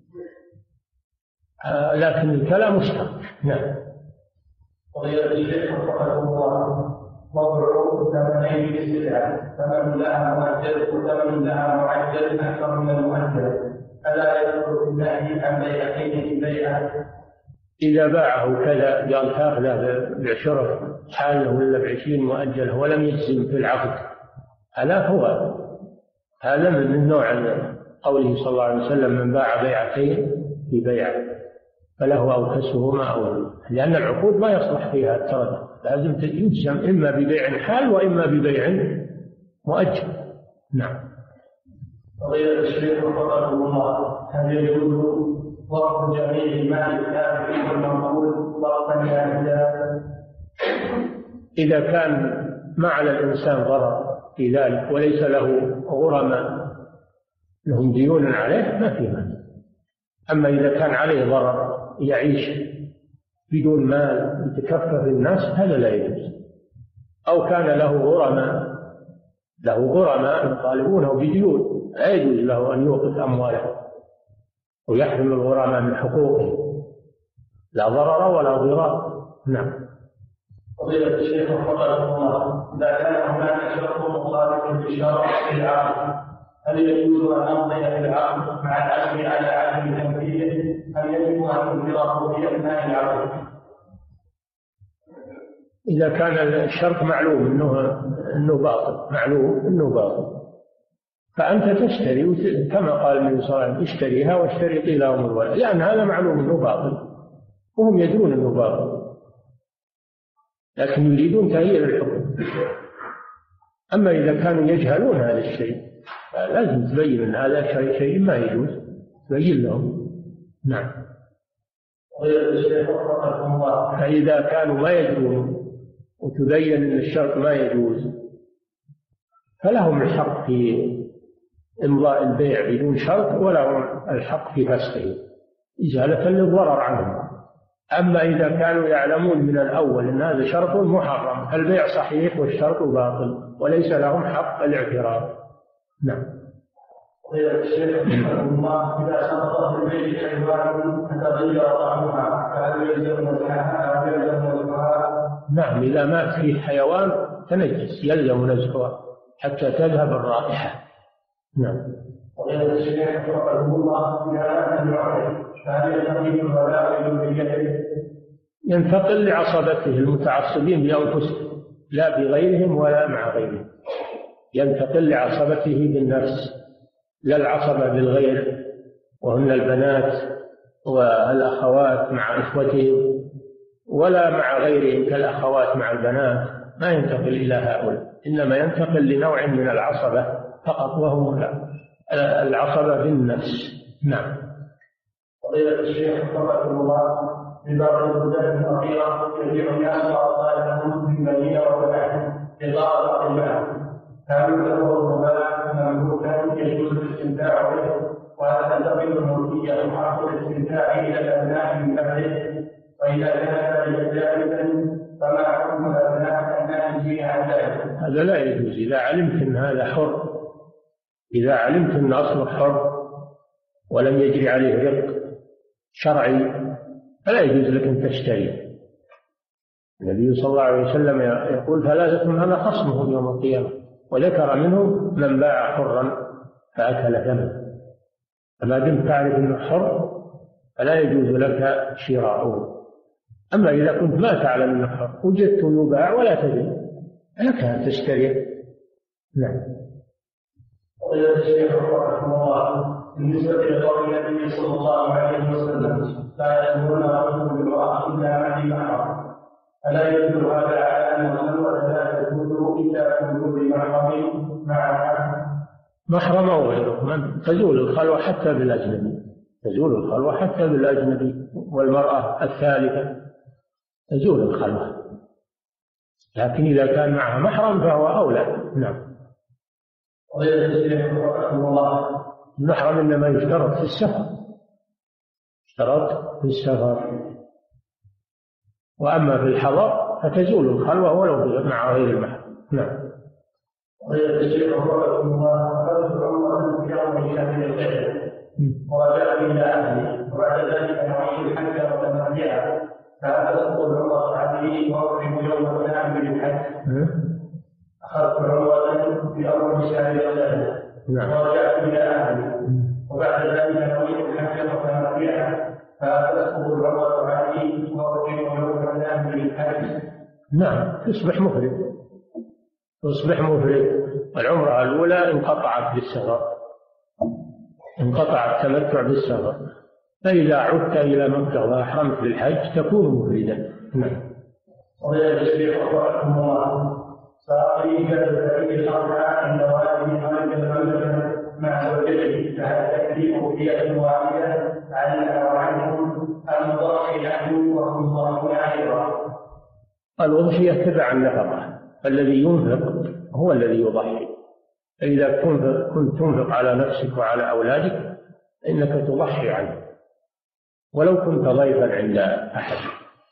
آه لكن الكلام مشترك. نعم. قضية الشيخ رحمه الله، وضع ثمنين للسلعة، ثمن لها مؤجل وثمن لها معجل أكثر من المؤجل، ألا يدخل في النهي عن بيعتين بيعة؟ إذا باعه كذا قال تاخذه بعشرة حاله ولا بعشرين مؤجله ولم يجزم في العقد، هذا هو هذا من نوع قوله صلى الله عليه وسلم: من باع بيعتين في بيعة فله أو كسبهما أو، لأن العقود ما يصلح فيها التردد، لازم يجزم إما ببيع حال وإما ببيع مؤجل. نعم. قضية الشيخ رحمه الله، هل يجوز وقف جميع المال الكافي والمنقول وقفا جاهزا؟ إذا كان ما على الإنسان ضرر في ذلك وليس له غرماء لهم ديون عليه ما في مانع، أما إذا كان عليه ضرر يعيش بدون مال يتكفف الناس هذا لا يجوز، أو كان له غرماء له غرماء يطالبونه بديون لا يجوز له أن يوقف أمواله ويحرم الغرماء من حقوقه، لا ضرر ولا ضرار. نعم. قضية الشيخ رحمه الله، إذا كان هناك شرط مخالف للشرع في العقد هل يجوز أن أمضي في العقد مع العزم على عدم تنفيذه أم يجب أن أنكره في أثناء العقد؟ إذا كان الشرط معلوم إنه إنه باطل، معلوم إنه باطل، فأنت تشتري كما قال النبي صلى الله عليه وسلم: اشتريها واشتري لهم الولد، لأن هذا معلوم إنه باطل وهم يدرون إنه باطل، لكن يريدون تغيير الحكم. أما إذا كانوا يجهلون هذا الشيء لازم تبين أن هذا شيء, شيء ما يجوز، تبين لهم. نعم. فإذا كانوا ما يدرون وتبين أن الشرط ما يجوز فلهم الحق في إمضاء البيع بدون شرط ولهم الحق في فسخه إزالة للضرر عنهم. أما إذا كانوا يعلمون من الأول أن هذا شرط محرم البيع صحيح والشرط باطل وليس لهم حق الاعتراض. نعم. الشيخ رحمه الله، إذا سقطت في البيت حيوان تتغير طعمها فهل يلزم نزعها أو يلزم نزعها؟ نعم، إذا مات فيه حيوان تنجس يلزم نزعها حتى تذهب الرائحة. نعم. الشيخ رحمه الله، إذا مات العمر فهل ينتقل الولاء بذريته؟ ينتقل لعصبته المتعصبين بأنفسهم لا بغيرهم ولا مع غيرهم، ينتقل لعصبته بالنفس لا العصبة بالغير، وهن البنات والأخوات مع إخوتهم، ولا مع غيرهم كالأخوات مع البنات، ما ينتقل إلى هؤلاء، إنما ينتقل لنوع من العصبة فقط وهم العصبة بالنفس. نعم. قضية الشيخ رحمه الله، في بعض البلدان الأخيرة يبيع الناس أطفالهم في المدينة والبلاد لضرر المال، كانوا له المال مملوكا يجوز الاستمتاع به، وهذا تنتقل الملكية وحق الاستمتاع إلى الأبناء من بعده، وإذا كان ذلك جائزا فما حكم الأبناء الناتجين عن ذلك؟ هذا لا يجوز. إذا علمت أن هذا حر، إذا علمت أن أصله حر ولم يجري عليه رق شرعي فلا يجوز لك أن تشتري. النبي صلى الله عليه وسلم يقول: ثلاثة هذا خصمهم يوم القيامة، وذكر منهم من باع حرا فأكل ثمنه. ما دمت تعرف أنه حر فلا يجوز لك شراؤه. أما إذا كنت ما تعلم أنه حر وجدته يباع ولا تدري لك أن تشتريه. نعم. وقيل الشيخ رحمه الله بالنسبة لقول النبي صلى الله عليه وسلم لا يأمرون رجل بالمرأة إلا مع ذي محرم، ألا يدل هذا على أن الخلوة لا تجوز إلا بوجود محرم مع محرم أو غيره؟ من تزول الخلوة حتى بالأجنبي، تزول الخلوة حتى بالأجنبي والمرأة الثالثة تزول الخلوة، لكن إذا كان معها محرم فهو أولى. نعم. وقيل الشيخ رحمه الله المحرم إنما يشترط في السفر، اشترط في السفر، وأما في الحضر فتزول الخلوة ولو مع غير المحرم. نعم. وقيل الشيخ رحمه الله قد عمر في يوم شهر الحجة ورجع إلى أهله وبعد ذلك نعيد الحج وتمتعها، فهذا تسقط العمر عليه وأقيم يوم الثاني بالحج. أخذت عمرة في أول شهر الحجة ورجعت إلى أهلي وبعد ذلك نويت الحج وتمتعها، فأسقط العمرة عليه وأقيم يوم الثاني بالحج. نعم. تصبح مفرد، تصبح مفرد. العمرة الأولى انقطعت بالسفر، انقطع التمتع بالسفر، فإذا عدت إلى مكة وأحرمت بالحج تكون مفردا. نعم. وقيل الشيخ رحمه الله فأقيم كالذي شرع عند والده ملك المملكة مع زوجته، فهل تكليف فئة واحدة عنها وعنهم أم ضحي عنه وهم ضحون أيضا؟ الأضحية تبع النفقة، الذي ينفق هو الذي يضحي. فإذا كنت تنفق على نفسك وعلى أولادك إنك تضحي عنه، ولو كنت ضيفا عند أحد.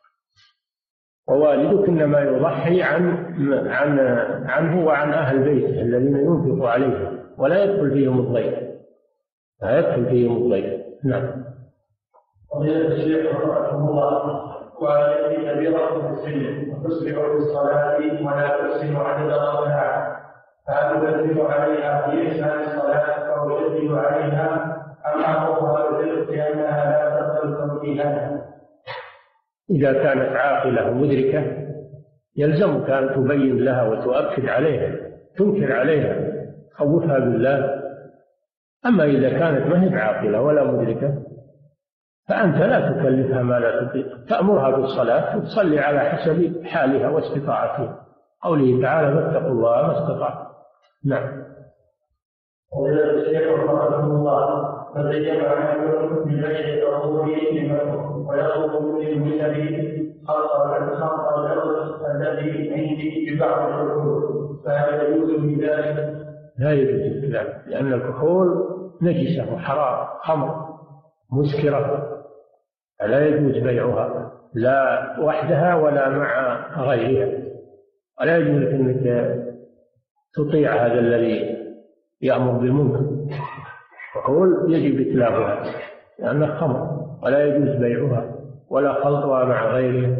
ووالدك إنما يضحي عن عن عنه وعن أهل بيته الذين ينفق عليهم، ولا يدخل فيهم الضيف، لا يدخل فيهم الضيف. نعم. وقيل الشيخ رحمه الله وهذه كبيرة في السن وتصبح في الصلاة ولا تحسن عدد ركعات، فهل تزيد عليها في إحسان الصلاة أو يزيد عليها أم أمرها بالرزق لأنها لا تقبل توجيهها؟ إذا كانت عاقلة مدركة يلزمك أن تبين لها وتؤكد عليها، تنكر عليها، خوفها بالله. أما إذا كانت ما هي بعاقلة ولا مدركة فأنت لا تكلفها ما لا تطيق، تأمرها بالصلاة وتصلي على حسب حالها واستطاعتها، قوله تعالى فاتقوا الله ما استطعتم. نعم. وقيل الشيخ رحمه الله فزين عمل من غير الرسول ويطلب من المسلم خلق الخلق الأرض الذي عندي ببعض الحلول، فهل يجوز من ذلك؟ لا يجوز الكلام، لأن الكحول نجسة وحرام، خمر مسكرة، فلا يجوز بيعها لا وحدها ولا مع غيرها، ولا يجوز أنك تطيع هذا الذي يأمر بالمنكر. الكحول يجب إتلافها لأنها خمر، ولا يجوز بيعها ولا خلطها مع غيرها.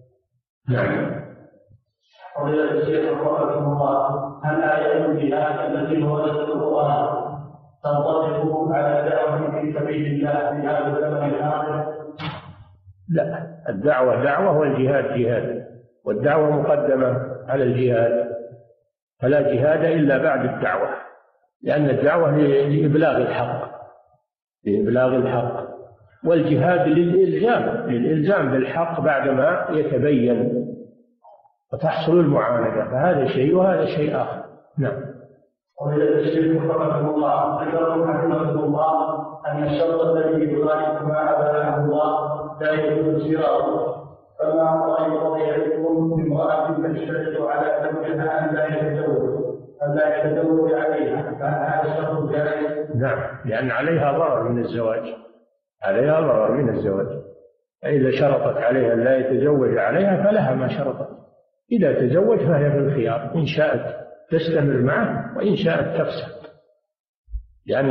نعم. قال الشيخ رحمه الله هل آية الجهاد التي وردت في القرآن تنطبق على دعوة في سبيل الله في هذا الزمن الحاضر؟ لا، الدعوة دعوة والجهاد جهاد، والدعوة مقدمة على الجهاد، فلا جهاد إلا بعد الدعوة، لأن الدعوة لإبلاغ الحق، لإبلاغ الحق، والجهاد للإلزام للإلزام بالحق بعدما يتبين وتحصل المعاندة، فهذا شيء وهذا شيء آخر. نعم. قال الشيخ رحمه الله ذكرتم حفظكم الله أن الشرط الذي يخالف ما أباحه الله لا يجوز شراؤه، فما رأي وضيعكم بامرأة تشترط على زوجها أن لا يتزوج أن لا يتزوج عليها، فهذا الشرط جائز؟ نعم، لأن عليها ضرر من الزواج، عليها ضرر من الزواج، فإذا شرطت عليها أن لا يتزوج عليها فلها ما شرطت، إذا تزوج فهي في الخيار، إن شاءت تستمر معه وإن شاءت تفسخ، لأن